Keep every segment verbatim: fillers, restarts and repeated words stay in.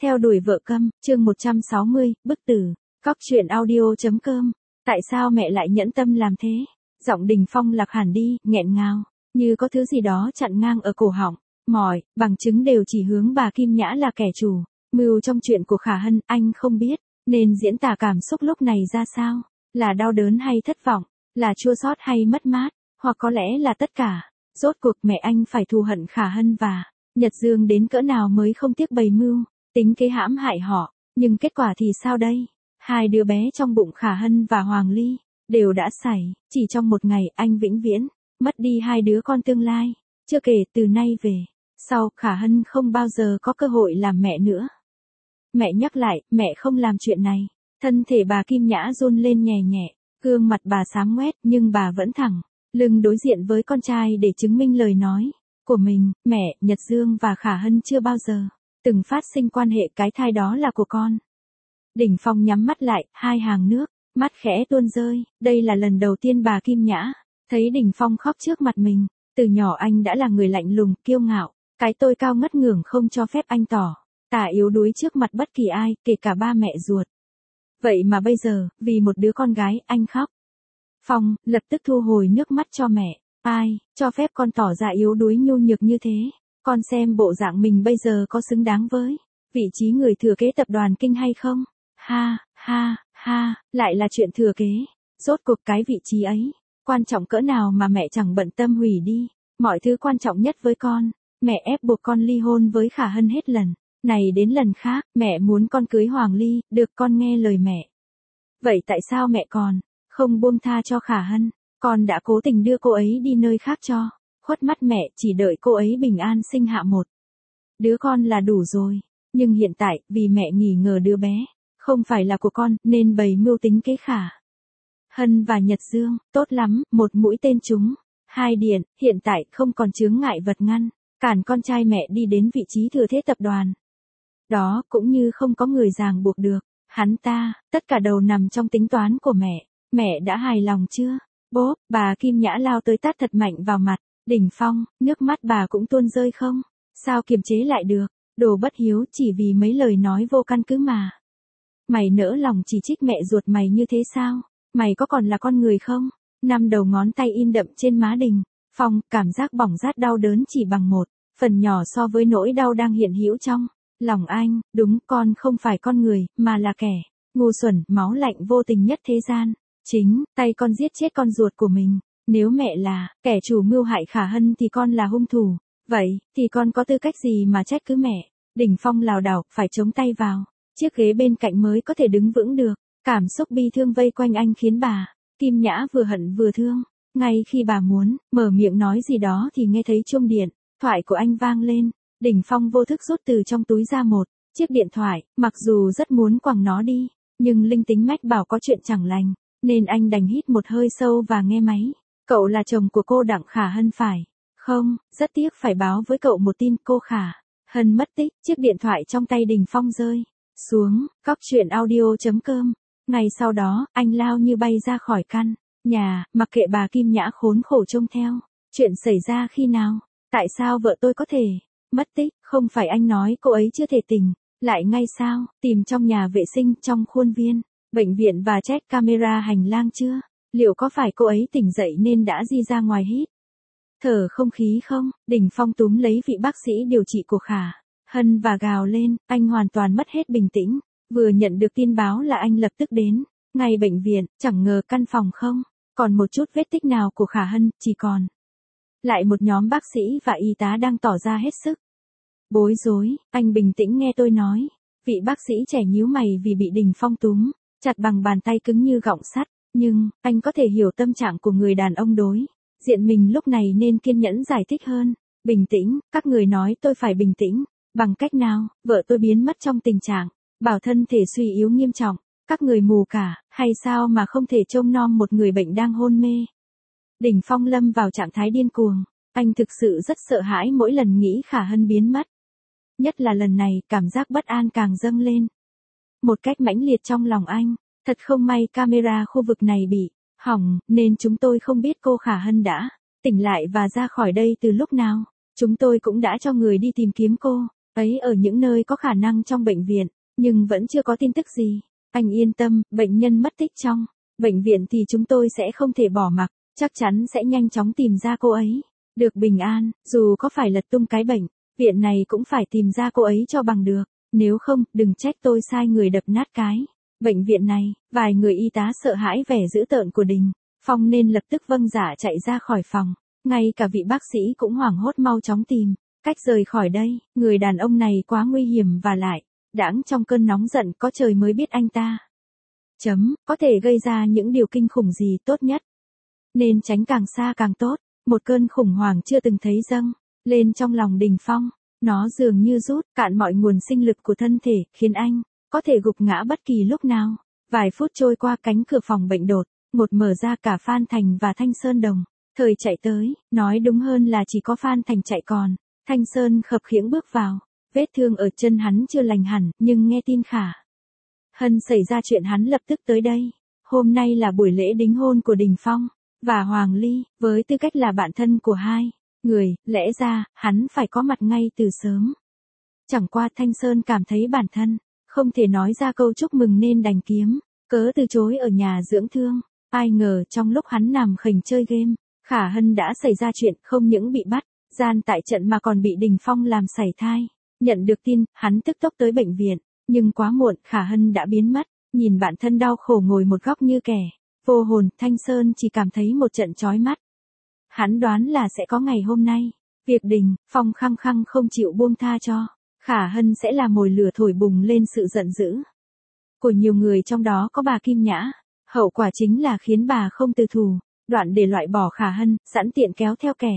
Theo đuổi vợ câm, chương một trăm sáu mươi, bức tử. Cóc truyện audio chấm com. Tại sao mẹ lại nhẫn tâm làm thế? Giọng Đình Phong lạc hẳn đi, nghẹn ngào, như có thứ gì đó chặn ngang ở cổ họng. Mọi bằng chứng đều chỉ hướng bà Kim Nhã là kẻ chủ mưu trong chuyện của Khả Hân. Anh không biết nên diễn tả cảm xúc lúc này ra sao, là đau đớn hay thất vọng, là chua xót hay mất mát, hoặc có lẽ là tất cả. Rốt cuộc mẹ anh phải thù hận Khả Hân và Nhật Dương đến cỡ nào mới không tiếc bày mưu, tính kế hãm hại họ. Nhưng kết quả thì sao đây? Hai đứa bé trong bụng Khả Hân và Hoàng Ly đều đã xảy, chỉ trong một ngày anh vĩnh viễn mất đi hai đứa con tương lai. Chưa kể từ nay về sau Khả Hân không bao giờ có cơ hội làm mẹ nữa. Mẹ nhắc lại, mẹ không làm chuyện này. Thân thể bà Kim Nhã run lên nhẹ nhẹ, gương mặt bà xám ngoét nhưng bà vẫn thẳng lưng đối diện với con trai để chứng minh lời nói của mình. Mẹ, Nhật Dương và Khả Hân chưa bao giờ từng phát sinh quan hệ, cái thai đó là của con. Đình Phong nhắm mắt lại, hai hàng nước mắt khẽ tuôn rơi. Đây là lần đầu tiên bà Kim Nhã thấy Đình Phong khóc trước mặt mình. Từ nhỏ anh đã là người lạnh lùng, kiêu ngạo, cái tôi cao ngất ngưởng không cho phép anh tỏ tả yếu đuối trước mặt bất kỳ ai, kể cả ba mẹ ruột. Vậy mà bây giờ, vì một đứa con gái, anh khóc. Phong lập tức thu hồi nước mắt cho mẹ. Ai cho phép con tỏ ra yếu đuối nhu nhược như thế? Con xem bộ dạng mình bây giờ có xứng đáng với vị trí người thừa kế tập đoàn Kinh hay không? Ha, ha, ha, lại là chuyện thừa kế. Rốt cuộc cái vị trí ấy quan trọng cỡ nào mà mẹ chẳng bận tâm hủy đi mọi thứ quan trọng nhất với con. Mẹ ép buộc con ly hôn với Khả Hân hết lần này đến lần khác. Mẹ muốn con cưới Hoàng Ly, được con nghe lời mẹ. Vậy tại sao mẹ còn không buông tha cho Khả Hân? Con đã cố tình đưa cô ấy đi nơi khác cho khuất mắt mẹ, chỉ đợi cô ấy bình an sinh hạ một đứa con là đủ rồi. Nhưng hiện tại, vì mẹ nghi ngờ đứa bé không phải là của con, nên bày mưu tính kế Khả Hân và Nhật Dương. Tốt lắm, một mũi tên trúng hai điện. Hiện tại không còn chướng ngại vật ngăn cản con trai mẹ đi đến vị trí thừa thế tập đoàn đó, cũng như không có người ràng buộc được hắn ta. Tất cả đầu nằm trong tính toán của mẹ. Mẹ đã hài lòng chưa? Bốp, bà Kim Nhã lao tới tát thật mạnh vào mặt Đình Phong. Nước mắt bà cũng tuôn rơi không sao kiềm chế lại được. Đồ bất hiếu, chỉ vì mấy lời nói vô căn cứ mà mày nỡ lòng chỉ trích mẹ ruột mày như thế sao? Mày có còn là con người không? Năm đầu ngón tay in đậm trên má Đình Phong, cảm giác bỏng rát đau đớn chỉ bằng một phần nhỏ so với nỗi đau đang hiện hữu trong lòng anh. Đúng, con không phải con người, mà là kẻ ngu xuẩn, máu lạnh vô tình nhất thế gian. Chính tay con giết chết con ruột của mình. Nếu mẹ là kẻ chủ mưu hại Khả Hân thì con là hung thủ. Vậy thì con có tư cách gì mà trách cứ mẹ? Đình Phong lảo đảo phải chống tay vào chiếc ghế bên cạnh mới có thể đứng vững được. Cảm xúc bi thương vây quanh anh khiến bà Kim Nhã vừa hận vừa thương. Ngay khi bà muốn mở miệng nói gì đó thì nghe thấy chuông điện thoại của anh vang lên. Đình Phong vô thức rút từ trong túi ra một chiếc điện thoại. Mặc dù rất muốn quẳng nó đi, nhưng linh tính mách bảo có chuyện chẳng lành, nên anh đành hít một hơi sâu và nghe máy. Cậu là chồng của cô Đặng Khả Hân phải không? Rất tiếc phải báo với cậu một tin, cô Khả Hân mất tích. Chiếc điện thoại trong tay Đình Phong rơi xuống. Cóc truyện audio chấm com. Ngày sau đó, anh lao như bay ra khỏi căn nhà, mặc kệ bà Kim Nhã khốn khổ trông theo. Chuyện xảy ra khi nào? Tại sao vợ tôi có thể mất tích? Không phải anh nói cô ấy chưa thể tỉnh lại ngay sao? Tìm trong nhà vệ sinh, trong khuôn viên bệnh viện và check camera hành lang chưa? Liệu có phải cô ấy tỉnh dậy nên đã di ra ngoài hít thở không khí không? Đình Phong túm lấy vị bác sĩ điều trị của Khả Hân và gào lên. Anh hoàn toàn mất hết bình tĩnh. Vừa nhận được tin báo là anh lập tức đến ngay bệnh viện. Chẳng ngờ căn phòng không còn một chút vết tích nào của Khả Hân, chỉ còn lại một nhóm bác sĩ và y tá đang tỏ ra hết sức bối rối. Anh bình tĩnh nghe tôi nói. Vị bác sĩ trẻ nhíu mày vì bị Đình Phong túm chặt bằng bàn tay cứng như gọng sắt. Nhưng anh có thể hiểu tâm trạng của người đàn ông đối diện mình lúc này nên kiên nhẫn giải thích hơn. Bình tĩnh, các người nói tôi phải bình tĩnh. Bằng cách nào? Vợ tôi biến mất trong tình trạng bảo thân thể suy yếu nghiêm trọng. Các người mù cả, hay sao mà không thể trông nom một người bệnh đang hôn mê? Đình Phong lâm vào trạng thái điên cuồng. Anh thực sự rất sợ hãi mỗi lần nghĩ Khả Hân biến mất. Nhất là lần này, cảm giác bất an càng dâng lên một cách mãnh liệt trong lòng anh. Thật không may camera khu vực này bị hỏng, nên chúng tôi không biết cô Khả Hân đã tỉnh lại và ra khỏi đây từ lúc nào. Chúng tôi cũng đã cho người đi tìm kiếm cô ấy. ấy ở những nơi có khả năng trong bệnh viện, nhưng vẫn chưa có tin tức gì. Anh yên tâm, bệnh nhân mất tích trong bệnh viện thì chúng tôi sẽ không thể bỏ mặc, chắc chắn sẽ nhanh chóng tìm ra cô ấy. Được bình an, dù có phải lật tung cái bệnh viện này cũng phải tìm ra cô ấy cho bằng được, nếu không, đừng trách tôi sai người đập nát cái bệnh viện này. Vài người y tá sợ hãi vẻ dữ tợn của Đình Phong nên lập tức vâng dạ chạy ra khỏi phòng, ngay cả vị bác sĩ cũng hoảng hốt mau chóng tìm cách rời khỏi đây. Người đàn ông này quá nguy hiểm và lại đãng trong cơn nóng giận, có trời mới biết anh ta chấm có thể gây ra những điều kinh khủng gì. Tốt nhất nên tránh càng xa càng tốt. Một cơn khủng hoảng chưa từng thấy dâng lên trong lòng Đình Phong, nó dường như rút cạn mọi nguồn sinh lực của thân thể, khiến anh có thể gục ngã bất kỳ lúc nào. Vài phút trôi qua, cánh cửa phòng bệnh đột ngột mở ra, cả Phan Thành và Thanh Sơn đồng thời chạy tới, nói đúng hơn là chỉ có Phan Thành chạy, còn Thanh Sơn khập khiễng bước vào. Vết thương ở chân hắn chưa lành hẳn, nhưng nghe tin Khả Hân xảy ra chuyện hắn lập tức tới đây. Hôm nay là buổi lễ đính hôn của Đình Phong và Hoàng Ly, với tư cách là bạn thân của hai người, lẽ ra hắn phải có mặt ngay từ sớm. Chẳng qua Thanh Sơn cảm thấy bản thân không thể nói ra câu chúc mừng nên đành kiếm cớ từ chối ở nhà dưỡng thương. Ai ngờ trong lúc hắn nằm khềnh chơi game, Khả Hân đã xảy ra chuyện, không những bị bắt gian tại trận mà còn bị Đình Phong làm sảy thai. Nhận được tin, hắn tức tốc tới bệnh viện, nhưng quá muộn, Khả Hân đã biến mất. Nhìn bản thân đau khổ ngồi một góc như kẻ vô hồn, Thanh Sơn chỉ cảm thấy một trận chói mắt. Hắn đoán là sẽ có ngày hôm nay, việc Đình Phong khăng khăng không chịu buông tha cho Khả Hân sẽ là mồi lửa thổi bùng lên sự giận dữ của nhiều người, trong đó có bà Kim Nhã. Hậu quả chính là khiến bà không từ thủ đoạn để loại bỏ Khả Hân, sẵn tiện kéo theo kẻ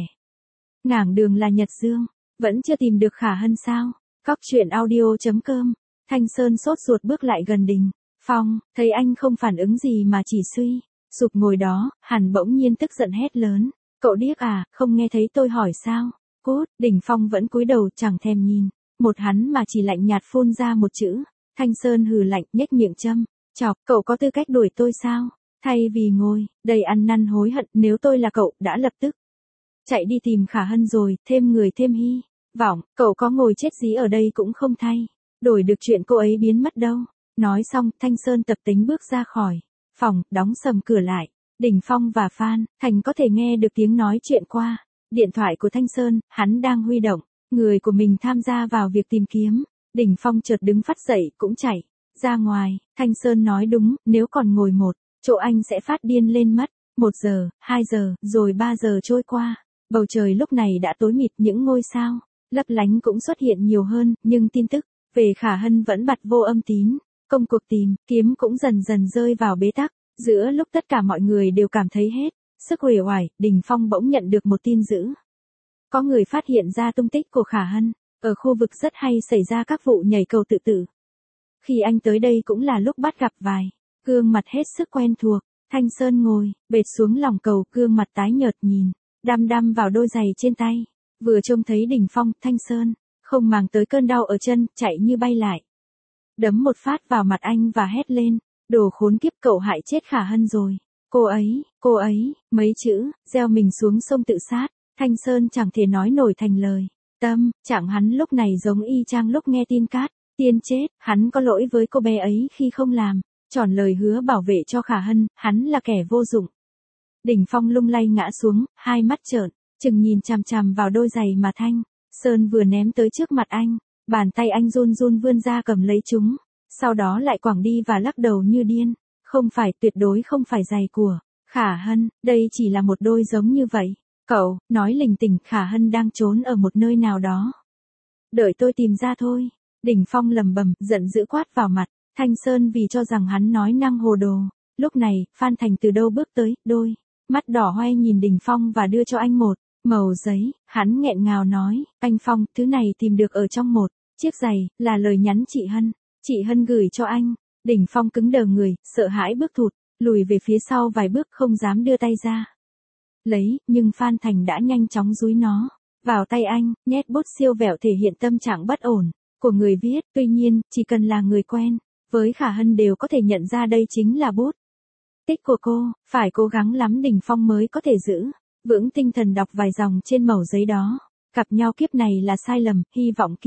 ngảng đường là Nhật Dương. Vẫn chưa tìm được Khả Hân sao? Cóc truyện audio chấm com. Thanh Sơn sốt ruột bước lại gần Đình Phong, thấy anh không phản ứng gì mà chỉ suy sụp ngồi đó, hắn bỗng nhiên tức giận hét lớn: "Cậu điếc à, không nghe thấy tôi hỏi sao?" Cút! Đình Phong vẫn cúi đầu chẳng thèm nhìn một hắn mà chỉ lạnh nhạt phun ra một chữ. Thanh Sơn hừ lạnh, nhếch miệng châm chọc: "Cậu có tư cách đuổi tôi sao? Thay vì ngồi đầy ăn năn hối hận, nếu tôi là cậu đã lập tức chạy đi tìm Khả Hân rồi, thêm người thêm hy vọng, cậu có ngồi chết dí ở đây cũng không thay đổi được chuyện cô ấy biến mất đâu." Nói xong, Thanh Sơn tập tính bước ra khỏi phòng, đóng sầm cửa lại. Đình Phong và Phan Thành có thể nghe được tiếng nói chuyện qua điện thoại của Thanh Sơn, hắn đang huy động người của mình tham gia vào việc tìm kiếm. Đình Phong chợt đứng phắt dậy, cũng chạy ra ngoài. Thanh Sơn nói đúng, nếu còn ngồi một chỗ anh sẽ phát điên lên mất. Một giờ, hai giờ, rồi ba giờ trôi qua. Bầu trời lúc này đã tối mịt, những ngôi sao lấp lánh cũng xuất hiện nhiều hơn, nhưng tin tức về Khả Hân vẫn bặt vô âm tín. Công cuộc tìm kiếm cũng dần dần rơi vào bế tắc. Giữa lúc tất cả mọi người đều cảm thấy hết sức uể oải, Đình Phong bỗng nhận được một tin dữ. Có người phát hiện ra tung tích của Khả Hân ở khu vực rất hay xảy ra các vụ nhảy cầu tự tử. Khi anh tới đây cũng là lúc bắt gặp vài gương mặt hết sức quen thuộc. Thanh Sơn ngồi bệt xuống lòng cầu, gương mặt tái nhợt nhìn đăm đăm vào đôi giày trên tay. Vừa trông thấy Đình Phong, Thanh Sơn không màng tới cơn đau ở chân, chạy như bay lại, đấm một phát vào mặt anh và hét lên: "Đồ khốn kiếp, cậu hại chết Khả Hân rồi. Cô ấy, cô ấy." Mấy chữ gieo mình xuống sông tự sát, Thanh Sơn chẳng thể nói nổi thành lời. Tâm trạng hắn lúc này giống y chang lúc nghe tin Cát Tiên chết. Hắn có lỗi với cô bé ấy khi không làm tròn lời hứa bảo vệ cho Khả Hân, hắn là kẻ vô dụng. Đình Phong lung lay ngã xuống, hai mắt trợn trừng nhìn chằm chằm vào đôi giày mà Thanh Sơn vừa ném tới trước mặt anh. Bàn tay anh run run vươn ra cầm lấy chúng, sau đó lại quẳng đi và lắc đầu như điên. "Không phải, tuyệt đối không phải giày của Khả Hân, đây chỉ là một đôi giống như vậy. Cậu nói lình tỉnh, Khả Hân đang trốn ở một nơi nào đó. Đợi tôi tìm ra thôi." Đình Phong lầm bầm, giận dữ quát vào mặt Thanh Sơn vì cho rằng hắn nói năng hồ đồ. Lúc này, Phan Thành từ đâu bước tới, đôi mắt đỏ hoe nhìn Đình Phong và đưa cho anh một mẩu giấy. Hắn nghẹn ngào nói: "Anh Phong, thứ này tìm được ở trong một chiếc giày, là lời nhắn chị Hân. Chị Hân gửi cho anh." Đình Phong cứng đờ người, sợ hãi bước thụt lùi về phía sau vài bước, không dám đưa tay ra lấy, nhưng Phan Thành đã nhanh chóng dúi nó vào tay anh, nhét bút siêu vẹo thể hiện tâm trạng bất ổn của người viết. Tuy nhiên, chỉ cần là người quen với Khả Hân đều có thể nhận ra đây chính là bút tích của cô. Phải cố gắng lắm Đình Phong mới có thể giữ vững tinh thần đọc vài dòng trên mẩu giấy đó. Gặp nhau kiếp này là sai lầm, hy vọng kiếp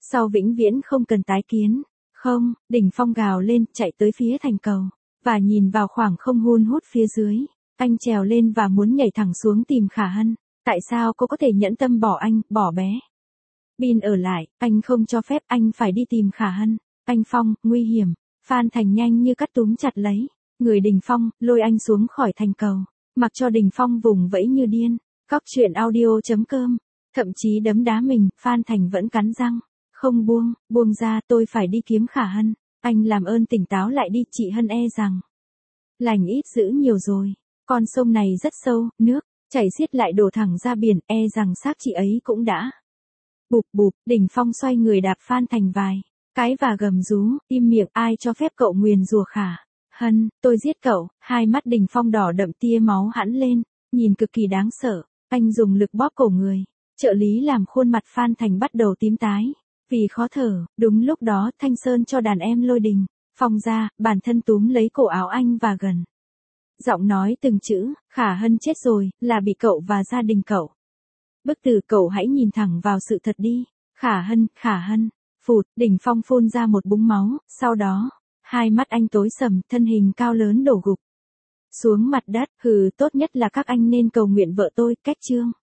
sau vĩnh viễn không cần tái kiến. Không, Đình Phong gào lên, chạy tới phía thành cầu, và nhìn vào khoảng không hun hút phía dưới. Anh trèo lên và muốn nhảy thẳng xuống tìm Khả Hân. Tại sao cô có thể nhẫn tâm bỏ anh, bỏ bé Bin ở lại, anh không cho phép, anh phải đi tìm Khả Hân. Anh Phong, nguy hiểm. Phan Thành nhanh như cắt túm chặt lấy người Đình Phong, lôi anh xuống khỏi thành cầu, mặc cho Đình Phong vùng vẫy như điên. Cóc truyện audio chấm com, thậm chí đấm đá mình, Phan Thành vẫn cắn răng. Không buông, buông ra, tôi phải đi kiếm Khả Hân. Anh làm ơn tỉnh táo lại đi, chị Hân e rằng lành ít dữ nhiều rồi. Con sông này rất sâu, nước chảy xiết lại đổ thẳng ra biển, e rằng xác chị ấy cũng đã. Bụp bụp, Đình Phong xoay người đạp Phan Thành vài cái và gầm rú, im miệng, ai cho phép cậu nguyền rủa Khả Hân, tôi giết cậu. Hai mắt Đình Phong đỏ đậm tia máu hẳn lên, nhìn cực kỳ đáng sợ. Anh dùng lực bóp cổ người trợ lý làm khuôn mặt Phan Thành bắt đầu tím tái vì khó thở. Đúng lúc đó Thanh Sơn cho đàn em lôi Đình Phong ra, bản thân túm lấy cổ áo anh và gần giọng nói từng chữ, Khả Hân chết rồi, là bị cậu và gia đình cậu. Bức tử, cậu hãy nhìn thẳng vào sự thật đi. Khả Hân, Khả Hân. Phụt, Đình Phong phun ra một búng máu, sau đó, hai mắt anh tối sầm, thân hình cao lớn đổ gục xuống mặt đất. Hừ, tốt nhất là các anh nên cầu nguyện vợ tôi, cách chương.